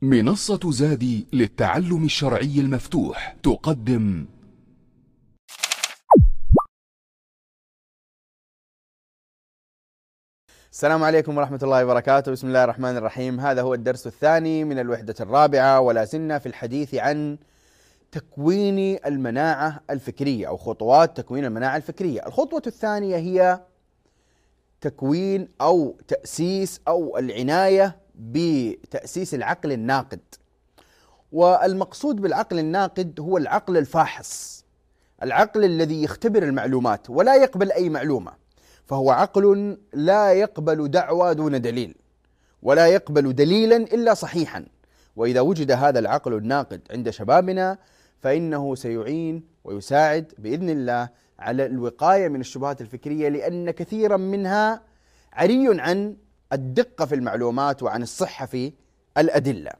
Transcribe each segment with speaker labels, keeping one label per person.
Speaker 1: منصة زادي للتعلم الشرعي المفتوح تقدم.
Speaker 2: السلام عليكم ورحمة الله وبركاته. بسم الله الرحمن الرحيم. هذا هو الدرس الثاني من الوحدة الرابعة، ولا زلنا في الحديث عن تكوين المناعة الفكرية أو خطوات تكوين المناعة الفكرية. الخطوة الثانية هي تكوين أو تأسيس أو العناية بتأسيس العقل الناقد. والمقصود بالعقل الناقد هو العقل الفاحص، العقل الذي يختبر المعلومات ولا يقبل أي معلومة، فهو عقل لا يقبل دعوى دون دليل، ولا يقبل دليلا إلا صحيحا. وإذا وجد هذا العقل الناقد عند شبابنا فإنه سيعين ويساعد بإذن الله على الوقاية من الشبهات الفكرية، لأن كثيرا منها عري عن الدقة في المعلومات وعن الصحة في الأدلة.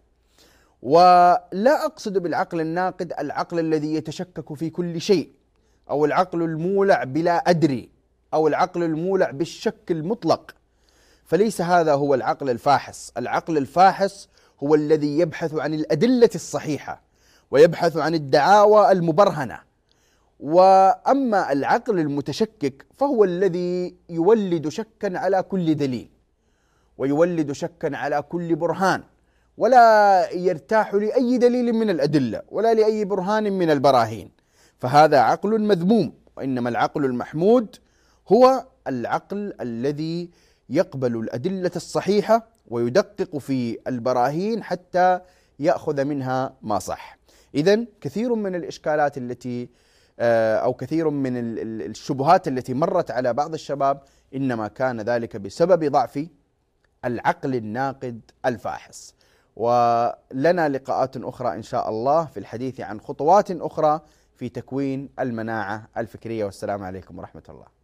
Speaker 2: ولا أقصد بالعقل الناقد العقل الذي يتشكك في كل شيء، أو العقل المولع بلا أدري، أو العقل المولع بالشك المطلق، فليس هذا هو العقل الفاحص. العقل الفاحص هو الذي يبحث عن الأدلة الصحيحة ويبحث عن الدعاوى المبرهنة. وأما العقل المتشكك فهو الذي يولد شكا على كل دليل، ويولد شكا على كل برهان، ولا يرتاح لأي دليل من الأدلة ولا لأي برهان من البراهين، فهذا عقل مذموم. وإنما العقل المحمود هو العقل الذي يقبل الأدلة الصحيحة ويدقق في البراهين حتى يأخذ منها ما صح. إذن كثير من الإشكالات التي أو كثير من الشبهات التي مرت على بعض الشباب إنما كان ذلك بسبب ضعف العقل الناقد الفاحص. ولنا لقاءات أخرى إن شاء الله في الحديث عن خطوات أخرى في تكوين المناعة الفكرية. والسلام عليكم ورحمة الله.